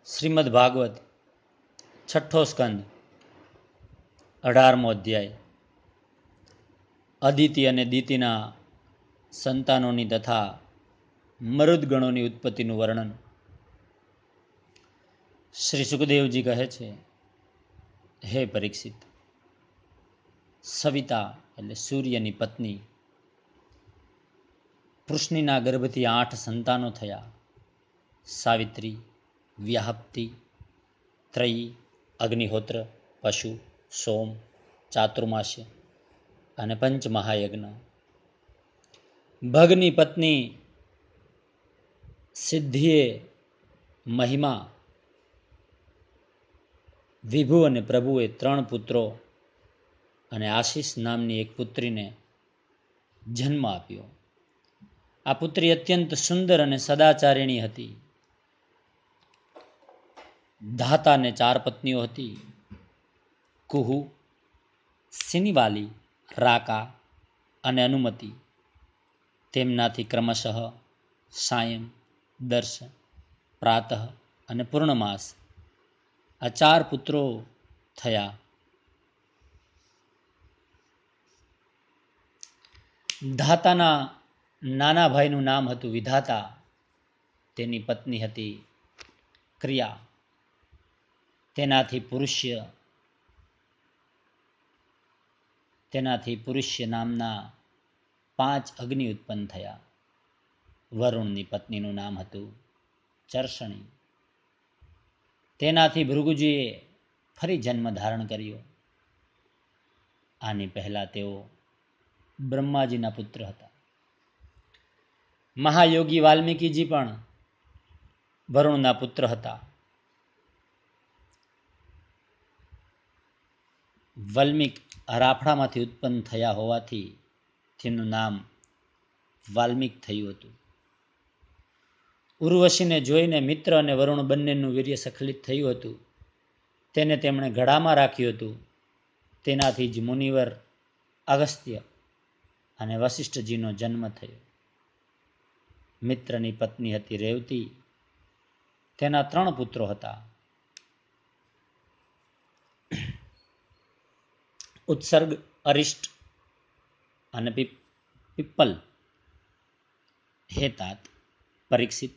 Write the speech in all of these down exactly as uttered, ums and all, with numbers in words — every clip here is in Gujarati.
શ્રીમદ ભાગવત છઠ્ઠો સ્કંદ અઢારમો અધ્યાય. અદિતિ અને દિતિના સંતાનોની તથા મરુદગણોની ઉત્પત્તિનું વર્ણન. શ્રી સુખદેવજી કહે છે, હે પરીક્ષિત, સવિતા એટલે સૂર્યની પત્ની પૃષ્ણિના ગર્ભથી આઠ સંતાનો થયા. સાવિત્રી, વ્યાહપ્તિ, ત્રયી, અગ્નિહોત્ર, પશુ, સોમ, ચાતુર્માસ્ય અને પંચમહાયજ્ઞ. ભગની પત્ની સિદ્ધિએ મહિમા, વિભુ અને પ્રભુએ ત્રણ પુત્રો અને આશીષ નામની એક પુત્રીને જન્મ આપ્યો. આ પુત્રી અત્યંત સુંદર અને સદાચારિણી હતી. ધાતાને ચાર પત્નીઓ હતી: કુહુ, સિનિવાલી, રાકા અને અનુમતિ. તેમનાથી ક્રમશઃ સાયં, દર્શ, પ્રાતઃ અને પૂર્ણમાસ આ ચાર પુત્રો થયા. ધાતાના નાના ભાઈનું નામ હતું વિધાતા. તેની પત્ની હતી ક્રિયા. તેનાથી પુરુષ્ય તેનાથી પુરુષ્ય નામના પાંચ અગ્નિ ઉત્પન્ન થયા. વરુણની પત્નીનું નામ હતું ચર્ષણી. તેનાથી ભૃગુજીએ ફરી જન્મ ધારણ કર્યો. આની પહેલા તેઓ બ્રહ્માજીના પુત્ર હતા. મહાયોગી વાલ્મીકીજી પણ વરુણના પુત્ર હતા. વાલ્મીક રાફડામાંથી ઉત્પન્ન થયા હોવાથી તેનું નામ વાલ્મીક થયું હતું. ઉર્વશીને જોઈને મિત્ર અને વરુણ બંનેનું વીર્ય સખલિત થયું હતું. તેને તેમણે ઘડામાં રાખ્યું હતું. તેનાથી જ મુનિવર અગસ્ત્ય અને વશિષ્ઠજીનો જન્મ થયો. મિત્રની પત્ની હતી રેવતી. તેના ત્રણ પુત્રો હતા: ઉત્સર્ગ, અરિષ્ટ અને પીપલ. હે તાત પરીક્ષિત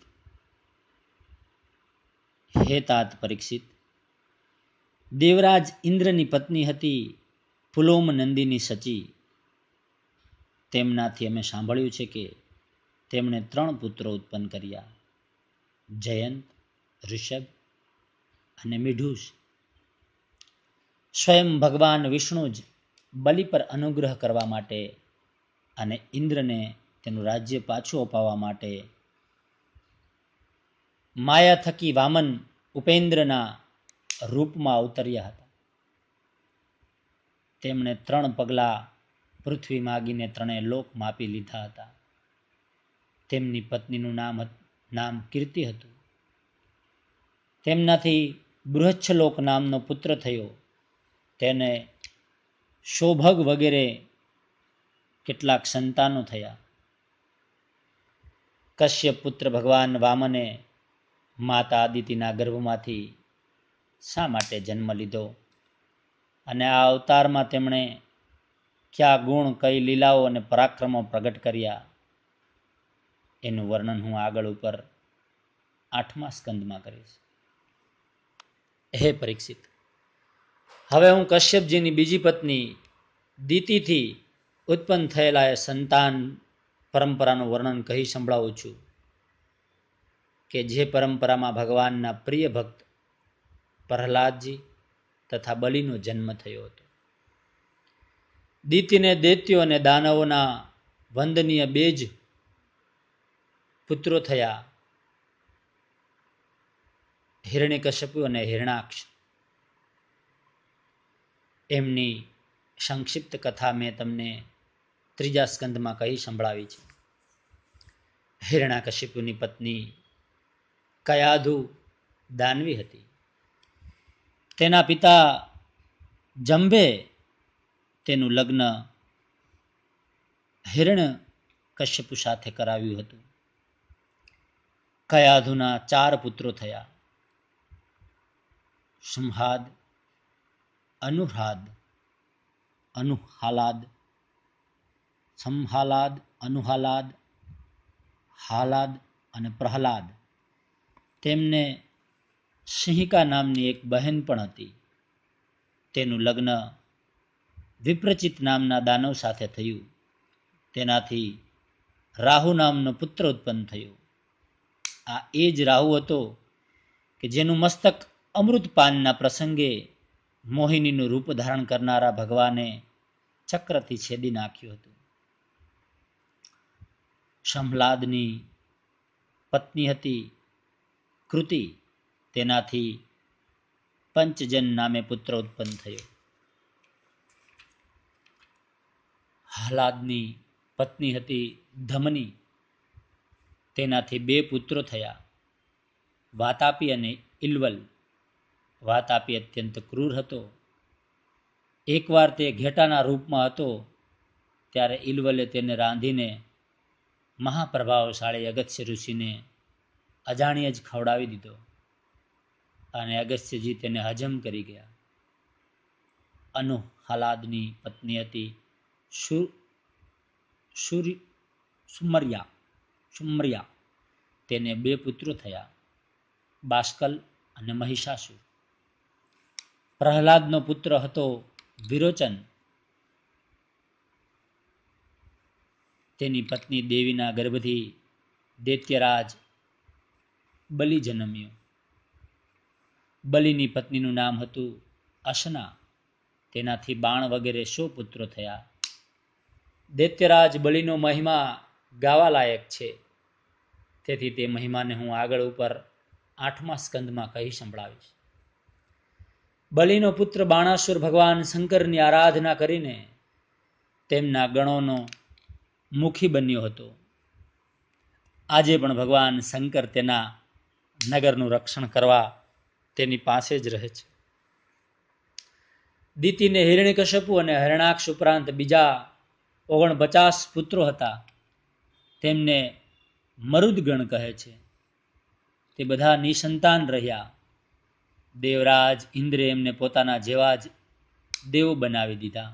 હે તાત પરીક્ષિત દેવરાજ ઇન્દ્રની પત્ની હતી પુલોમ નંદિની સચી. તેમનાથી અમે સાંભળ્યું છે કે તેમણે ત્રણ પુત્રો ઉત્પન્ન કર્યા: જયંત, ઋષભ અને મિઢુષ. સ્વયં ભગવાન વિષ્ણુ જ બલિ પર અનુગ્રહ કરવા માટે અને ઇન્દ્રને તેનું રાજ્ય પાછું અપાવવા માટે માયા થકી વામન ઉપેન્દ્રના રૂપમાં અવતર્યા હતા. તેમણે ત્રણ પગલા પૃથ્વી માગીને ત્રણેય લોક માપી લીધા હતા. તેમની પત્નીનું નામ નામ કીર્તિ હતું. તેમનાથી બૃહચ્છલોક નામનો પુત્ર થયો. તેને શોભગ વગેરે કેટલાક સંતાનો થયા. કશ્યપ પુત્ર ભગવાન વામને માતા આદિતિના ગર્ભમાંથી શા માટે જન્મ લીધો અને આ અવતારમાં તેમણે કયા ગુણ, કઈ લીલાઓ અને પરાક્રમો પ્રગટ કર્યા, એનું વર્ણન હું આગળ ઉપર આઠમા સ્કંદમાં કરીશ. હે પરીક્ષિત, હવે હું કશ્યપજીની બીજી પત્ની દિતિથી ઉત્પન્ન થયેલા એ સંતાન પરંપરાનું વર્ણન કહી સંભળાવું છું કે જે પરંપરામાં ભગવાનના પ્રિય ભક્ત પ્રહલાદજી તથા બલિનો જન્મ થયો હતો. દિતિને દૈત્યો અને દાનવોના વંદનીય બે જ પુત્રો થયા: હિરણ્યકશ્યપુ અને હિરણાક્ષ. એમની સંક્ષિપ્ત કથા મેં તમને ત્રીજા સ્કંદમાં કહી સંભળાવી છે. હિરણ્યકશ્યપુની પત્ની કયાધુ દાનવી હતી. તેના પિતા જંભે તેનું લગ્ન હિરણ્યકશ્યપુ સાથે કરાવ્યું હતું. કયાધુના ચાર પુત્રો થયા: સંહાદ, અનુહ્રાદ, અનુહાલાદ, સંહાલાદ, અનુહાલાદ, હાલાદ અને પ્રહલાદ. તેમને સિંહિકા નામની એક બહેન પણ હતી. તેનું લગ્ન વિપ્રચિત નામના દાનવ સાથે થયું. તેનાથી રાહુ નામનો પુત્ર ઉત્પન્ન થયો. આ એ જ રાહુ હતો કે જેનું મસ્તક અમૃતપાનના પ્રસંગે મોહિનીનું રૂપ ધારણ કરનારા ભગવાને ચક્રથી છેદી નાખ્યું હતું. સંહલાદની પત્ની હતી કૃતિ. તેનાથી પંચજન નામે પુત્ર ઉત્પન્ન થયો. હાલાદની પત્ની હતી ધમની. તેનાથી બે પુત્રો થયા, વાતાપી અને ઇલવલ. વાતાપી અત્યંત ક્રૂર હતો. એકવાર તે ઘેટાના રૂપમાં હતો ત્યારે ઇલવલે તેને રાંધીને મહાપ્રભાવશાળી અગસ્ત્ય ઋષિને અજાણ્યે જ ખવડાવી દીધો અને અગસ્ત્યજી તેને હજમ કરી ગયા. અનુહાલાદની પત્ની હતી સુમર્યા. સુમર્યા તેને બે પુત્રો થયા, બાષ્કલ અને મહિષાસુર. પ્રહલાદનો પુત્ર હતો વિરોચન. તેની પત્ની દેવીના ગર્ભથી દૈત્યરાજ બલિ જન્મ્યો. બલિની પત્નીનું નામ હતું અસના. તેનાથી બાણ વગેરે સો પુત્રો થયા. દૈત્યરાજ બલિનો મહિમા ગાવા લાયક છે. તેથી તે મહિમાને હું આગળ ઉપર આઠમા સ્કંદમાં કહી સંભળાવીશ. બલિનો પુત્ર બાણાસુર ભગવાન શંકરની આરાધના કરીને તેમના ગણોનો મુખી બન્યો હતો. આજે પણ ભગવાન શંકર તેના નગરનું રક્ષણ કરવા તેની પાસે જ રહે છે. દિતિને હિરણ્યકશ્યપુ અને હરણાક્ષ ઉપરાંત બીજા ઓગણપચાસ પુત્રો હતા. તેમને મરુદગણ કહે છે. તે બધા નિસંતાન રહ્યા. દેવરાજ ઇન્દ્રે એમને પોતાના જેવા જ દેવો બનાવી દીધા.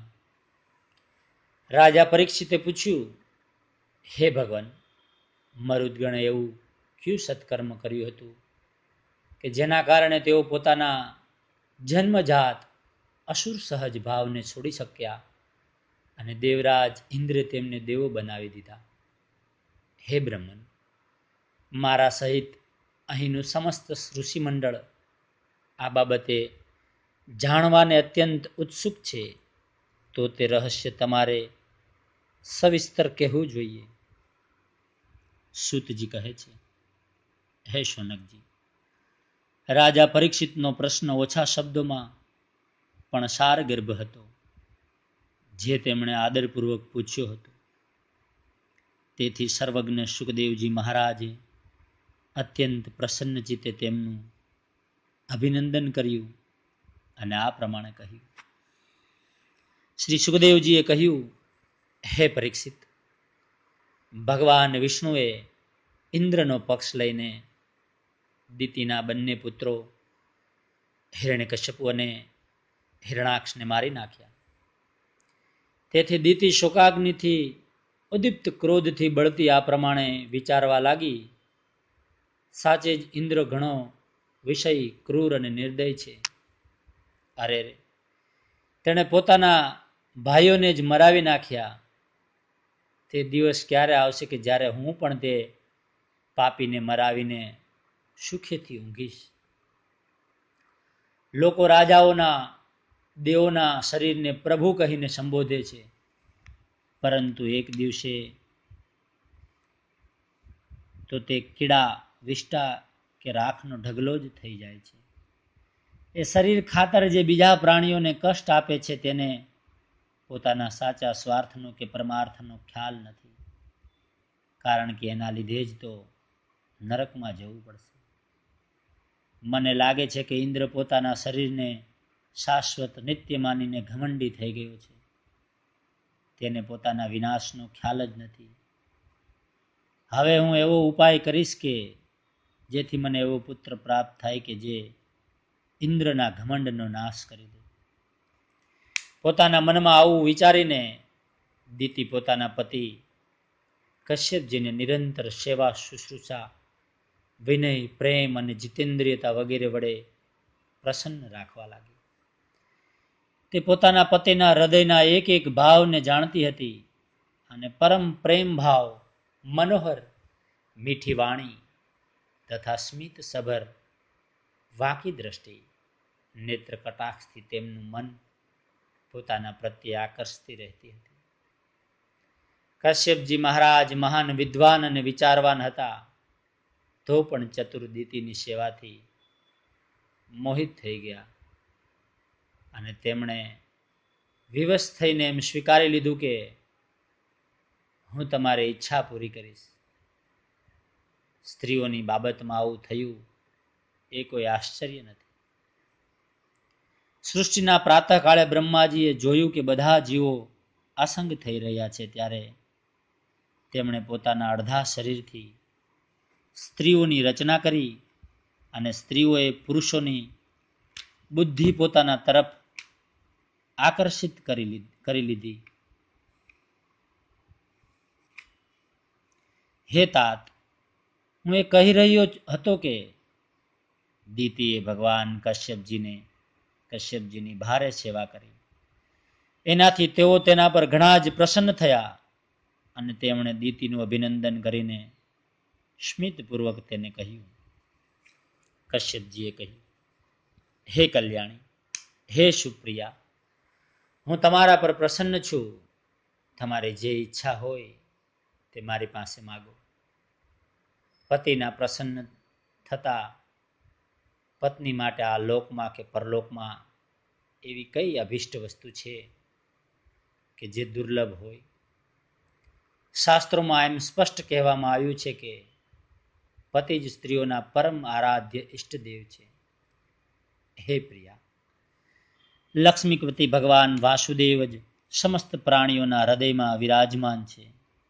રાજા પરીક્ષિતે પૂછ્યું, હે ભગવાન, મરુદગણે એવું ક્યું સત્કર્મ કર્યું હતું કે જેના કારણે તેઓ પોતાના જન્મજાત અસુર સહજ ભાવને છોડી શક્યા અને દેવરાજ ઇન્દ્રે તેમને દેવો બનાવી દીધા? હે બ્રહ્મન, મારા સહિત અહીંનું સમસ્ત ઋષિમંડળ આ બાબતે જાણવાને અત્યંત ઉત્સુક છે. તો તે રહસ્ય તમારે સવિસ્તર કહેવું જોઈએ. સૂતજી કહે છે, હે શૌનકજી, રાજા પરીક્ષિતનો પ્રશ્ન ઓછા શબ્દોમાં પણ સારગર્ભ હતો, જે તેમણે આદરપૂર્વક પૂછ્યો હતો. તેથી સર્વજ્ઞ સુખદેવજી મહારાજે અત્યંત પ્રસન્ન ચિત્તે તેમનું અભિનંદન કર્યું અને આ પ્રમાણે કહ્યું. શ્રી સુખદેવજીએ કહ્યું, હે પરીક્ષિત, ભગવાન વિષ્ણુએ ઇન્દ્રનો પક્ષ લઈને દિતિના બંને પુત્રો હિરણ્યકશ્યપુ અને હિરણાક્ષને મારી નાખ્યા. તેથી દિતિ શોકાગ્નિથી ઉદ્દીપ્ત ક્રોધથી બળતી આ પ્રમાણે વિચારવા લાગી, સાચે જ ઇન્દ્ર ઘણો વિષય, ક્રૂર અને નિર્દય છે. અરે રે, તેણે પોતાના ભાઈઓને જ મરાવી નાખ્યા. તે દિવસ ક્યારે આવશે કે જ્યારે હું પણ તે પાપીને મરાવીને સુખેથી ઊંઘીશ? લોકો રાજાઓના, દેવોના શરીરને પ્રભુ કહીને સંબોધે છે, પરંતુ એક દિવસે તો તે કીડા, વિષ્ટા કે રાખનો ઢગલો જ થઈ જાય છે. એ શરીર ખાતર જે બીજા પ્રાણીઓને કષ્ટ આપે છે તેને પોતાના સાચા સ્વાર્થનો કે પરમાર્થનો ખ્યાલ નથી, કારણ કે એના લીધે જ તો નરકમાં જવું પડશે. મને લાગે છે કે ઇન્દ્ર પોતાના શરીરને શાશ્વત નિત્ય માનીને ઘમંડી થઈ ગયો છે. તેને પોતાના વિનાશનો ખ્યાલ જ નથી. હવે હું એવો ઉપાય કરીશ કે જેથી મને એવો પુત્ર પ્રાપ્ત થાય કે જે ઇન્દ્રના ઘમંડનો નાશ કરી દે. પોતાના મનમાં આવું વિચારીને દીતિ પોતાના પતિ કશ્યપજીને નિરંતર સેવા શુશ્રૂષા, વિનય, પ્રેમ અને જીતેન્દ્રિયતા વગેરે વડે પ્રસન્ન રાખવા લાગી. તે પોતાના પતિના હૃદયના એક એક ભાવને જાણતી હતી અને પરમ પ્રેમ ભાવ, મનોહર મીઠી વાણી તથા સ્મિત સભર વાકી દ્રષ્ટિ, નેત્ર કટાક્ષથી તેમનું મન પોતાના પ્રત્યે આકર્ષતી રહેતી હતી. કશ્યપજી મહારાજ મહાન વિદ્વાન અને વિચારવાન હતા, તો પણ ચતુર દીતિની સેવાથી મોહિત થઈ ગયા અને તેમણે વિવશ થઈને એમ સ્વીકારી લીધું કે હું તમારી ઈચ્છા પૂરી કરીશ. સ્ત્રીઓની બાબતમાં આવું થયું એ કોઈ આશ્ચર્ય નથી. સૃષ્ટિના પ્રાતઃકાળે બ્રહ્માજીએ જોયું કે બધા જીવો અસંગ થઈ રહ્યા છે, ત્યારે તેમણે પોતાના અડધા શરીરથી સ્ત્રીઓની રચના કરી અને સ્ત્રીઓએ પુરુષોની બુદ્ધિ પોતાના તરફ આકર્ષિત કરી કરી લીધી. હે તાત, હું એ કહી રહ્યો હતો કે દીતિએ ભગવાન કશ્યપજીને કશ્યપજીની ભારે સેવા કરી. એનાથી તેઓ તેના પર ઘણા જ પ્રસન્ન થયા અને તેમણે દીતિનું અભિનંદન કરીને સ્મિતપૂર્વક તેને કહ્યું. કશ્યપજીએ કહ્યું, હે કલ્યાણી, હે સુપ્રિયા, હું તમારા પર પ્રસન્ન છું. તમારી જે ઈચ્છા હોય તે મારી પાસે માગો. પતિના પ્રસન્ન થતા પત્ની માટે આ લોકમાં કે પરલોકમાં એવી કઈ અભિષ્ટ વસ્તુ છે કે જે દુર્લભ હોય? શાસ્ત્રોમાં એમ સ્પષ્ટ કહેવામાં આવ્યું છે કે પતિ જ સ્ત્રીઓના પરમ આરાધ્ય ઈષ્ટદેવ છે. હે પ્રિયા, લક્ષ્મીપતિ ભગવાન વાસુદેવ જ સમસ્ત પ્રાણીઓના હૃદયમાં વિરાજમાન છે.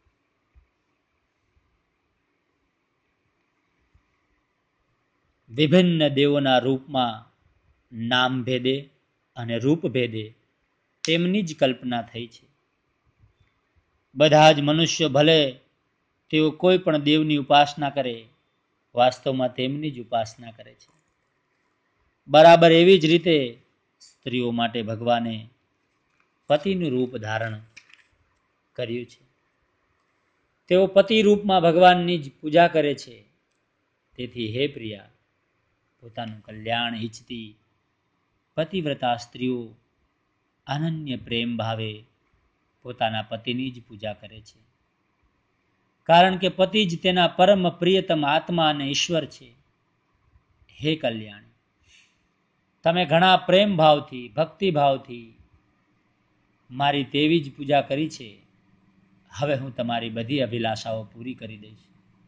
વિભિન્ન દેવોના રૂપમાં નામ ભેદે અને રૂપ ભેદે તેમની જ કલ્પના થઈ છે. બધા જ મનુષ્યો ભલે તેઓ કોઈ પણ દેવની ઉપાસના કરે, વાસ્તવમાં તેમની જ ઉપાસના કરે છે. બરાબર એવી જ રીતે સ્ત્રીઓ માટે ભગવાને પતિનું રૂપ ધારણ કર્યું છે. તેઓ પતિ રૂપમાં ભગવાનની જ પૂજા કરે છે. તેથી હે પ્રિયા, પોતાનું કલ્યાણ ઈચ્છતી પતિવ્રતા સ્ત્રીઓ અનન્ય પ્રેમ ભાવે પોતાના પતિની જ પૂજા કરે છે, કારણ કે પતિ જ તેના પરમ પ્રિયતમ આત્મા અને ઈશ્વર છે. હે કલ્યાણી, તમે ઘણા પ્રેમ ભાવથી, ભક્તિ ભાવથી મારી તેવી જ પૂજા કરી છે. હવે હું તમારી બધી અભિલાષાઓ પૂરી કરી દઈશ.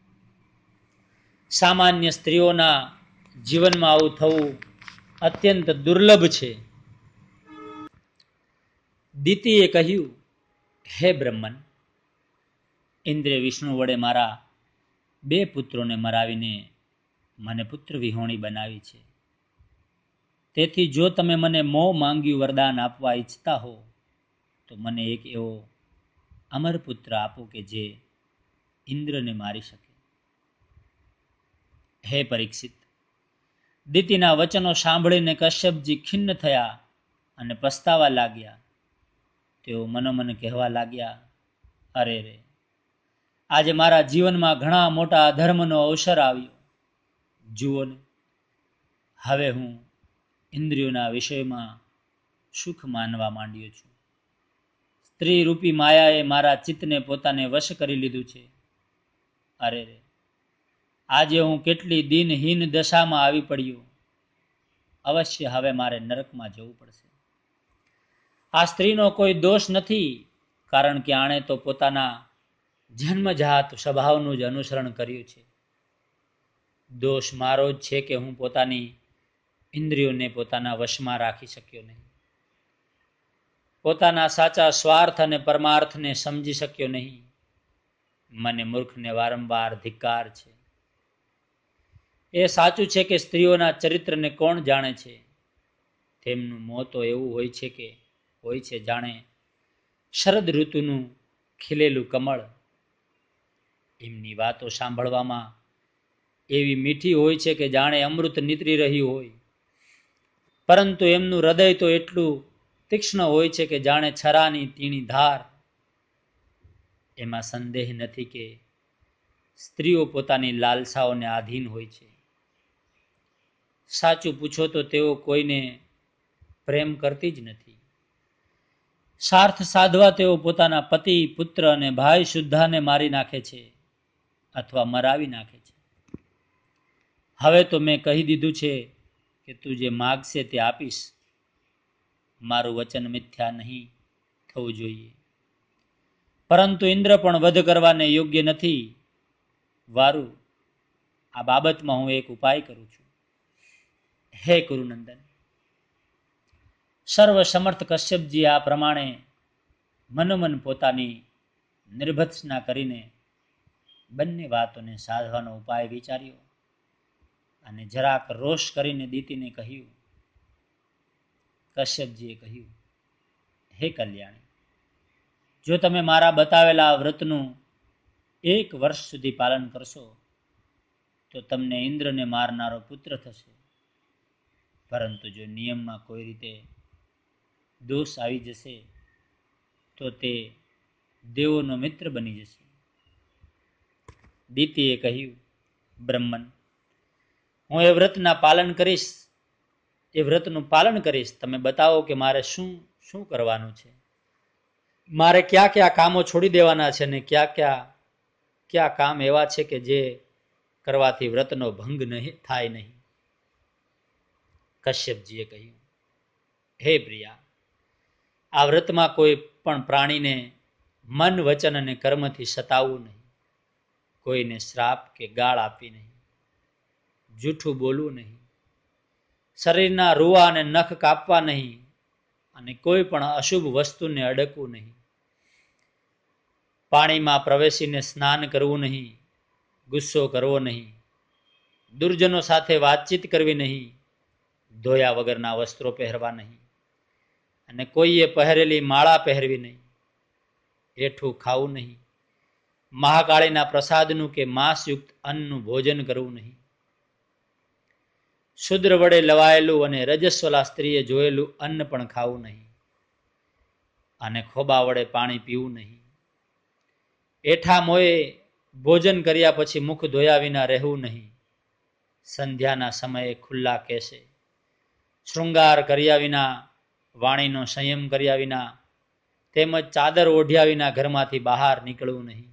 સામાન્ય સ્ત્રીઓના જીવનમાં આવું થવું અત્યંત દુર્લભ છે. દીતિએ કહ્યું, હે બ્રહ્મન, ઇન્દ્રે વિષ્ણુ વડે મારા બે પુત્રોને મરાવીને મને પુત્ર વિહોણી બનાવી છે. તેથી જો તમે મને મોં માંગ્યું વરદાન આપવા ઈચ્છતા હો તો મને એક એવો અમર પુત્ર આપો કે જે ઇન્દ્રને મારી શકે. હે પરીક્ષિત, દીતિના વચનો સાંભળીને કશ્યપજી ખિન્ન થયા અને પસ્તાવા લાગ્યા. તેઓ મનોમન કહેવા લાગ્યા, અરે રે, આજે મારા જીવનમાં ઘણા મોટા અધર્મનો અવસર આવ્યો. જુઓ ને, હવે હું ઇન્દ્રિયોના વિષયમાં સુખ માનવા માંડ્યો છું. સ્ત્રી રૂપી માયાએ મારા ચિત્તને પોતાને વશ કરી લીધું છે. અરે રે, આજે હું કેટલી દિનહીન દશામાં આવી પડ્યો. અવશ્ય હવે મારે નરકમાં જવું પડશે. આ સ્ત્રીનો કોઈ દોષ નથી, કારણ કે આણે તો પોતાના જન્મજાત સ્વભાવનું જ અનુસરણ કર્યું છે. દોષ મારો જ છે કે હું પોતાની ઇન્દ્રિયોને પોતાના વશમાં રાખી શક્યો નહીં. પોતાના સાચા સ્વાર્થ અને પરમાર્થને સમજી શક્યો નહીં. મને મૂર્ખને વારંવાર ધિક્કાર છે. એ સાચું છે કે સ્ત્રીઓના ચરિત્રને કોણ જાણે છે, તેમનું મોં તો એવું હોય છે કે હોય છે જાણે શરદ ઋતુનું ખીલેલું કમળ. એમની વાતો સાંભળવામાં એવી મીઠી હોય છે કે જાણે અમૃત નીતરી રહ્યું હોય, પરંતુ એમનું હૃદય તો એટલું તીક્ષ્ણ હોય છે કે જાણે છરાની તીણી ધાર. એમાં સંદેહ નથી કે સ્ત્રીઓ પોતાની લાલસાઓને આધીન હોય છે. સાચું પૂછો તો તેઓ કોઈને પ્રેમ કરતી જ નથી. સ્વાર્થ સાધવા તેઓ પોતાના પતિ, પુત્ર અને ભાઈ શુદ્ધાને મારી નાખે છે અથવા મરાવી નાખે છે. હવે તો મેં કહી દીધું છે કે તું જે માગશે તે આપીશ. મારું વચન મિથ્યા નહીં થવું જોઈએ. પરંતુ ઇન્દ્ર પણ વધ કરવાને યોગ્ય નથી. વારુ, આ બાબતમાં હું એક ઉપાય કરું છું. હે કુરુનંદન, સર્વ સમર્થ કશ્યપજી આ પ્રમાણે મનોમન પોતાની નિર્ભત્સના કરીને બંને વાતોને સાધવાનો ઉપાય વિચાર્યો અને જરાક રોષ કરીને દીતીને કહ્યું. કશ્યપજીએ કહ્યું, હે કલ્યાણી, જો તમે મારા બતાવેલા વ્રતનું એક વર્ષ સુધી પાલન કરશો તો તમને ઇન્દ્રને મારનારો પુત્ર થશે. પરંતુ જો નિયમમાં કોઈ રીતે દોષ આવી જશે તો તે દેવોનો મિત્ર બની જશે. દીતીએ કહ્યું, બ્રહ્મન, હું એ વ્રતના પાલન કરીશ એ વ્રતનું પાલન કરીશ. તમે બતાવો કે મારે શું શું કરવાનું છે. મારે કયા કયા કામો છોડી દેવાના છે ને કયા કયા કયા કામ એવા છે કે જે કરવાથી વ્રતનો ભંગ નહીં થાય નહીં. કશ્યપજીએ કહ્યું, હે પ્રિયા, આ વ્રતમાં કોઈ પણ પ્રાણીને મન, વચન અને કર્મથી સતાવવું નહીં. કોઈને શ્રાપ કે ગાળ આપવી નહીં. જૂઠું બોલવું નહીં. શરીરના રૂવા અને નખ કાપવા નહીં. અને કોઈ પણ અશુભ વસ્તુને અડકવું નહીં. પાણીમાં પ્રવેશીને સ્નાન કરવું નહીં. ગુસ્સો કરવો નહીં. દુર્જનો સાથે વાતચીત કરવી નહીં. ધોયા વગરના વસ્ત્રો પહેરવા નહીં. અને કોઈએ પહેરેલી માળા પહેરવી નહીં. એઠું ખાવું નહીં. મહાકાળીના પ્રસાદનું કે માંસયુક્ત અન્નનું ભોજન કરવું નહીં. શુદ્ર વડે લવાયેલું અને રજસ્વલા સ્ત્રીએ જોયેલું અન્ન પણ ખાવું નહીં. અને ખોબા વડે પાણી પીવું નહીં. એઠા મોએ ભોજન કર્યા પછી મુખ ધોયા વિના રહેવું નહીં. સંધ્યાના સમયે ખુલ્લા કેસે, શૃંગાર કર્યા વિના, વાણીનો સંયમ કર્યા વિના તેમજ ચાદર ઓઢ્યા વિના ઘરમાંથી બહાર નીકળવું નહીં.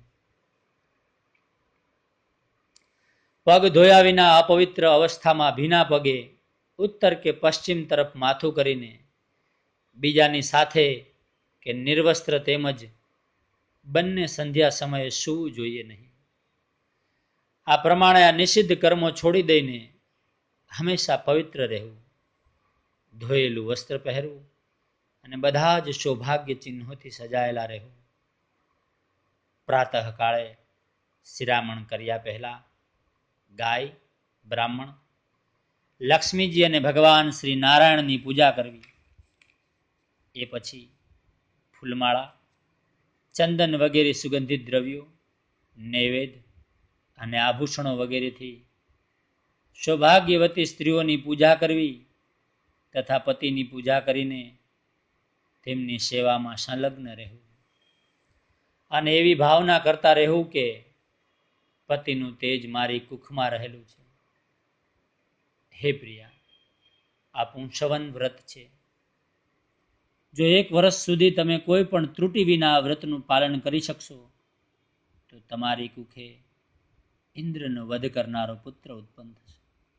પગ ધોયા વિના અપવિત્ર અવસ્થામાં ભીના પગે ઉત્તર કે પશ્ચિમ તરફ માથું કરીને બીજાની સાથે કે નિર્વસ્ત્ર તેમજ બંને સંધ્યા સમયે સૂવું જોઈએ નહીં. આ પ્રમાણે આ નિષિદ્ધ કર્મો છોડી દઈને હંમેશા પવિત્ર રહેવું. ધોયેલું વસ્ત્ર પહેરવું અને બધા જ સૌભાગ્ય ચિહ્નોથી સજાયેલા રહેવું. પ્રાતઃ કાળે શિરામણ કર્યા પહેલા ગાય, બ્રાહ્મણ, લક્ષ્મીજી અને ભગવાન શ્રી નારાયણની પૂજા કરવી. એ પછી ફૂલમાળા, ચંદન વગેરે સુગંધિત દ્રવ્યો, નૈવેદ્ય અને આભૂષણો વગેરેથી સૌભાગ્યવતી સ્ત્રીઓની પૂજા કરવી તથા પતિની પૂજા કરીને તેમની સેવામાં સંલગ્ન રહેવું. અને એવી ભાવના કરતા રહેવું કે પતિનું તેજ મારી કુખમાં રહેલું છે. હે પ્રિયા, આ પુંસવન વ્રત છે. જો એક વર્ષ સુધી તમે કોઈ પણ ત્રુટિ વિના આ વ્રતનું પાલન કરી શકશો તો તમારી કુખે ઇન્દ્રનો વધ કરનારો પુત્ર ઉત્પન્ન થશે.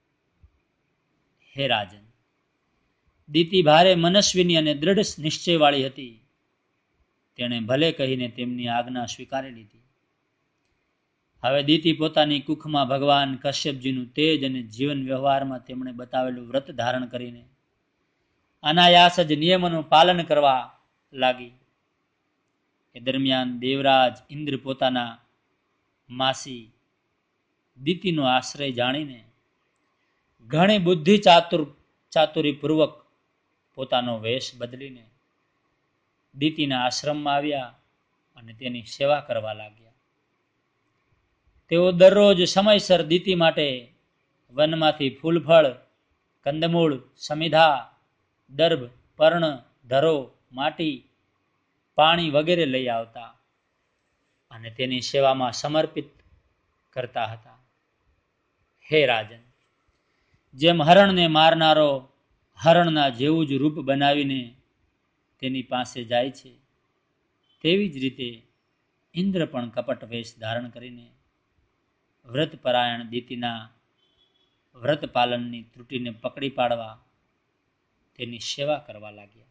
હે રાજન, દીતી ભારે મનસ્વીની અને દ્રઢ નિશ્ચયવાળી હતી. તેણે ભલે કહીને તેમની આજ્ઞા સ્વીકારી લીધી. હવે દીતી પોતાની કુખમાં ભગવાન કશ્યપજીનું તેજ અને જીવન વ્યવહારમાં તેમણે બતાવેલું વ્રત ધારણ કરીને અનાયાસ જ નિયમોનું પાલન કરવા લાગી. એ દરમિયાન દેવરાજ ઇન્દ્ર પોતાના માસી દીતીનો આશ્રય જાણીને ઘણી બુદ્ધિ ચાતુર ચાતુરીપૂર્વક પોતાનો વેશ બદલીને દીતીના આશ્રમમાં આવ્યા અને તેની સેવા કરવા લાગ્યા. તેઓ દરરોજ સમયસર દીતી માટે વનમાંથી ફૂલફળ, કંદમૂળ, સમિધા, દર્ભ, પર્ણ, ધરો, માટી, પાણી વગેરે લઈ આવતા અને તેની સેવામાં સમર્પિત કરતા હતા. હે રાજન, જેમ હરણને મારનારો હરણના જેવું જ રૂપ બનાવીને તેની પાસે જાય છે, તેવી જ રીતે ઇન્દ્ર પણ કપટ વેશ ધારણ કરીને વ્રતપરાયણ દીતીના વ્રત પાલનની ત્રુટિને પકડી પાડવા તેની સેવા કરવા લાગ્યા.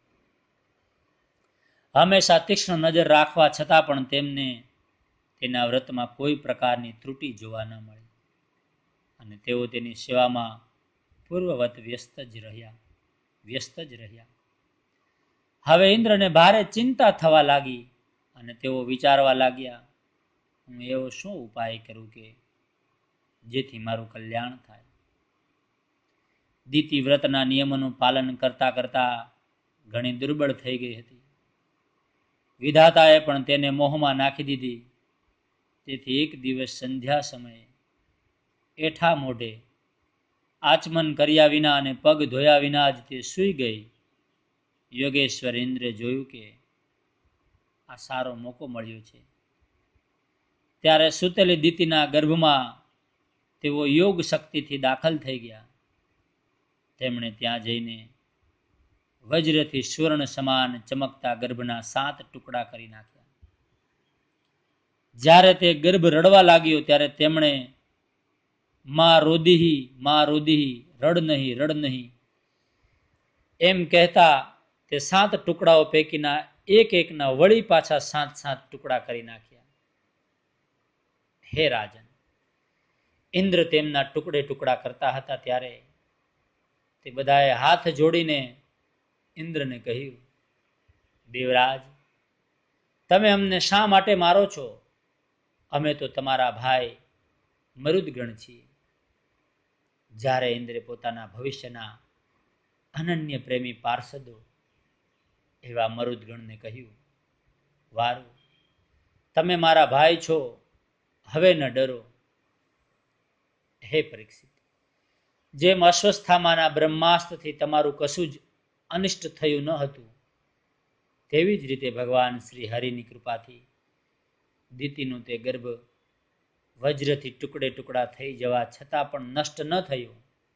હંમેશા તીક્ષ્ણ નજર રાખવા છતાં પણ તેમને તેના વ્રતમાં કોઈ પ્રકારની ત્રુટિ જોવા ન મળી અને તેઓ તેની સેવામાં પૂર્વવત વ્યસ્ત જ રહ્યા વ્યસ્ત જ રહ્યા. હવે ઇન્દ્રને ભારે ચિંતા થવા લાગી અને તેઓ વિચારવા લાગ્યા, હું એવો શું ઉપાય કરું કે જેથી મારું કલ્યાણ થાય. દીતી વ્રતના નિયમોનું પાલન કરતા કરતા ઘણી દુર્બળ થઈ ગઈ હતી. વિધાતાએ પણ તેને મોહમાં નાખી દીધી. તેથી એક દિવસ સંધ્યા સમયે એઠા મોઢે આચમન કર્યા વિના અને પગ ધોયા વિના જ તે સૂઈ ગઈ. યોગેશ્વર ઇન્દ્રે જોયું કે આ સારો મોકો મળ્યો છે. ત્યારે સૂતેલી દીતીના ગર્ભમાં તેઓ યોગ શક્તિથી દાખલ થઈ ગયા. તેમણે ત્યાં જઈને વજ્રથી સુવર્ણ સમાન ચમકતા ગર્ભના સાત ટુકડા કરી નાખ્યા. જ્યારે તે ગર્ભ રડવા લાગ્યો ત્યારે તેમણે માં રોદીહી માં રોદીહી રડ નહીં રડ નહીં એમ કહેતા તે સાત ટુકડાઓ પૈકીના એક એકના વળી પાછા સાત સાત ટુકડા કરી નાખ્યા. હે રાજન, ઇન્દ્ર તેમના ટુકડે ટુકડા કરતા હતા ત્યારે તે બધાએ હાથ જોડીને ઇન્દ્રને કહ્યું, દેવરાજ, તમે અમને શા માટે મારો છો? અમે તો તમારા ભાઈ મરુદગણ છીએ. જ્યારે ઇન્દ્રે પોતાના ભવિષ્યના અનન્ય પ્રેમી પાર્ષદો એવા મરુદગણને કહ્યું, વારુ, તમે મારા ભાઈ છો, હવે ન ડરો. હે પરીક્ષિત, જેમ અશ્વસ્થામાના બ્રહ્માસ્ત્રથી તમારું કશું જ અનિષ્ટ થયું ન હતું, તેવી જ રીતે ભગવાન શ્રી હરિની કૃપાથી દીતીનું તે ગર્ભ વજ્રથી ટુકડે ટુકડા થઈ જવા છતાં પણ નષ્ટ ન થયો.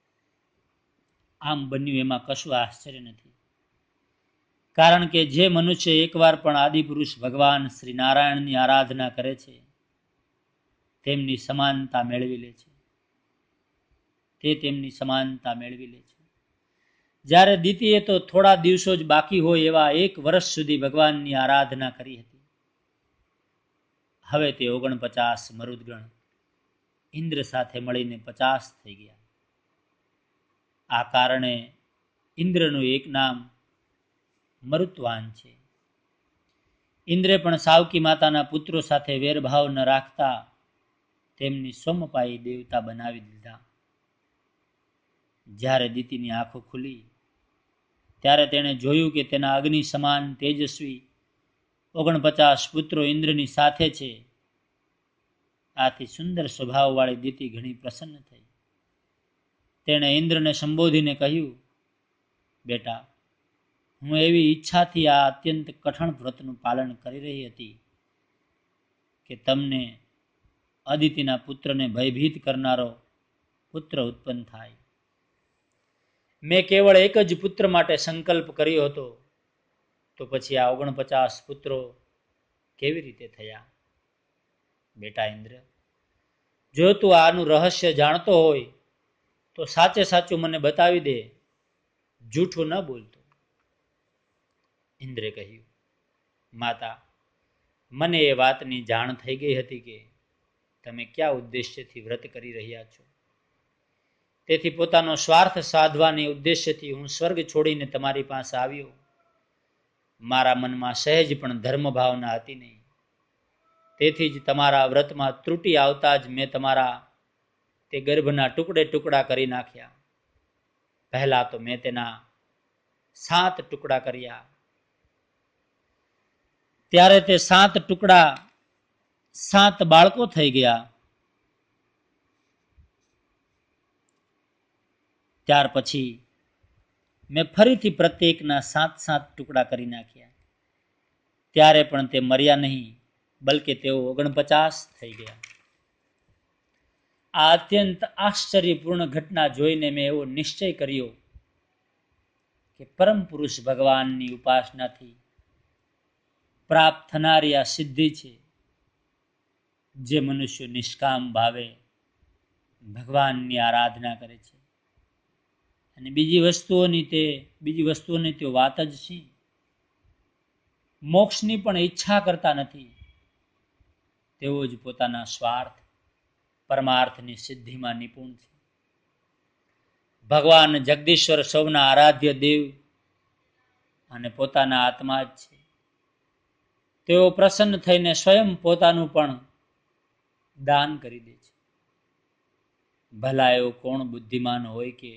આમ બન્યું એમાં કશું આશ્ચર્ય નથી, કારણ કે જે મનુષ્ય એકવાર પણ આદિપુરુષ ભગવાન શ્રી નારાયણની આરાધના કરે છે તેમની સમાનતા મેળવી લે છે તે તેમની સમાનતા મેળવી લે છે. જ્યારે દીતીએ તો થોડા દિવસો જ બાકી હોય એવા એક વર્ષ સુધી ભગવાનની આરાધના કરી હતી. હવે તે ઓગણપચાસ મરુદગણ ઇન્દ્ર સાથે મળીને પચાસ થઈ ગયા. આ કારણે ઇન્દ્રનું એક નામ મરુત્વાન છે. ઇન્દ્રે પણ સાવકી માતાના પુત્રો સાથે વેરભાવ ન રાખતા તેમની સોમપાઈ દેવતા બનાવી દીધા. જ્યારે દીતીની આંખો ખુલી ત્યારે તેણે જોયું કે તેના અગ્નિ સમાન તેજસ્વી ઓગણપચાસ પુત્રો ઇન્દ્રની સાથે છે. આથી સુંદર સ્વભાવવાળી દીતી ઘણી પ્રસન્ન થઈ. તેણે ઇન્દ્રને સંબોધીને કહ્યું, બેટા, હું એવી ઈચ્છાથી આ અત્યંત કઠણ વ્રતનું પાલન કરી રહી હતી કે તમને અદિતિના પુત્રને ભયભીત કરનારો પુત્ર ઉત્પન્ન થાય. મેં કેવળ એક જ પુત્ર માટે સંકલ્પ કર્યો હતો, તો પછી આ ઓગણપચાસ પુત્રો કેવી રીતે થયા? બેટા ઇન્દ્ર, જો તું આનું રહસ્ય જાણતો હોય તો સાચે સાચું મને બતાવી દે, જૂઠું ન બોલતો. ઇન્દ્રે કહ્યું, માતા, મને એ વાતની જાણ થઈ ગઈ હતી કે તમે કયા ઉદ્દેશ્યથી વ્રત કરી રહ્યા છો. તેથી પોતાનો સ્વાર્થ સાધવાની ઉદ્દેશ્યથી હું સ્વર્ગ છોડીને તમારી પાસે આવ્યો. મારા મનમાં સહેજ પણ ધર્મ ભાવના હતી નહીં. તેથી જ તમારા વ્રતમાં ત્રુટિ આવતા જ મેં તમારા તે ગર્ભના ટુકડે ટુકડા કરી નાખ્યા. પહેલા તો મેં તેના સાત ટુકડા કર્યા. ત્યારે તે સાત ટુકડા સાત બાળકો થઈ ગયા. ત્યાર પછી મેં ફરીથી પ્રત્યેકના સાત સાત ટુકડા કરી નાખ્યા. ત્યારે પણ તે મર્યા નહીં, બલકે તેઓ ઓગણપચાસ થઈ ગયા. આ અત્યંત આશ્ચર્યપૂર્ણ ઘટના જોઈને મેં એવો નિશ્ચય કર્યો કે પરમ પુરુષ ભગવાનની ઉપાસનાથી પ્રાપ્ત થનારી આ સિદ્ધિ છે, જે મનુષ્ય નિષ્કામ ભાવે ભગવાનની આરાધના કરે છે. અને બીજી વસ્તુઓની તે બીજી વસ્તુઓની તે વાત જ છે. મોક્ષની પણ ઈચ્છા કરતા નથી. તેઓ જ પોતાના સ્વાર્થ પરમાર્થની સિદ્ધિમાં નિપુણ છે. ભગવાન જગદીશ્વર સૌના આરાધ્ય દેવ અને પોતાના આત્મા જ છે. તેઓ પ્રસન્ન થઈને સ્વયં પોતાનું પણ દાન કરી દે છે. ભલા એવો કોણ બુદ્ધિમાન હોય કે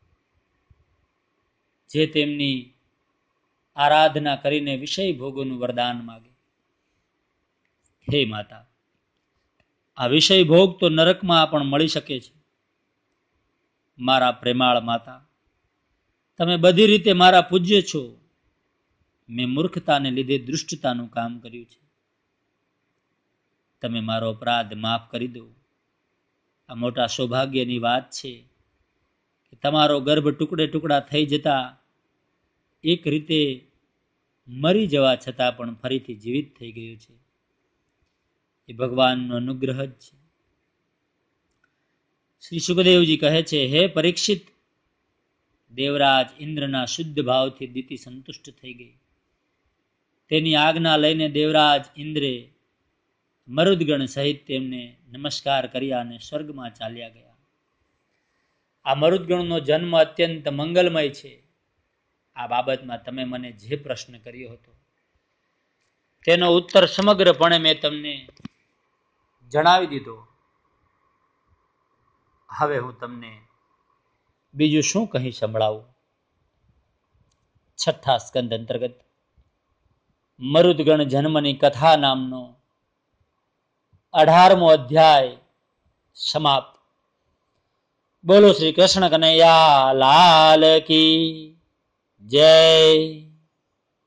જે તેમની આરાધના કરીને વિષય ભોગોનું વરદાન માગે. હે માતા, આ વિષય ભોગ તો નરકમાં પણ મળી શકે છે. મારા પ્રેમાળ માતા, તમે બધી રીતે મારા પૂજ્ય છો. મેં મૂર્ખતાને લીધે દૃષ્ટતાનું કામ કર્યું છે. તમે મારો અપરાધ માફ કરી દો. આ મોટા સૌભાગ્યની વાત છે કે તમારો ગર્ભ ટુકડે ટુકડા થઈ જતા એક રીતે મરી જવા છતાં પણ ફરીથી જીવિત થઈ ગયો છે. એ ભગવાનનો અનુગ્રહ જ છે. શ્રી સુખદેવજી કહે છે, હે પરીક્ષિત, દેવરાજ ઇન્દ્રના શુદ્ધ ભાવથી દિતિ સંતુષ્ટ થઈ ગઈ. તેની આજ્ઞા લઈને દેવરાજ ઇન્દ્રે મરુદગણ સહિત તેમને નમસ્કાર કર્યા અને સ્વર્ગમાં ચાલ્યા ગયા. આ મરુદગણનો જન્મ અત્યંત મંગલમય છે. આ બાબતમાં તમે મને જે પ્રશ્ન કર્યો હતો તેનો ઉત્તર સમગ્રપણે મેં તમને જણાવી દીધો. હવે હું તમને બીજું શું કહી સંભળાવું. છઠ્ઠા સ્કંદ અંતર્ગત મરુદગણ જન્મની કથા નામનો અઢારમો અધ્યાય સમાપ્ત. બોલો શ્રી કૃષ્ણ કનૈયા લાલ કી જય.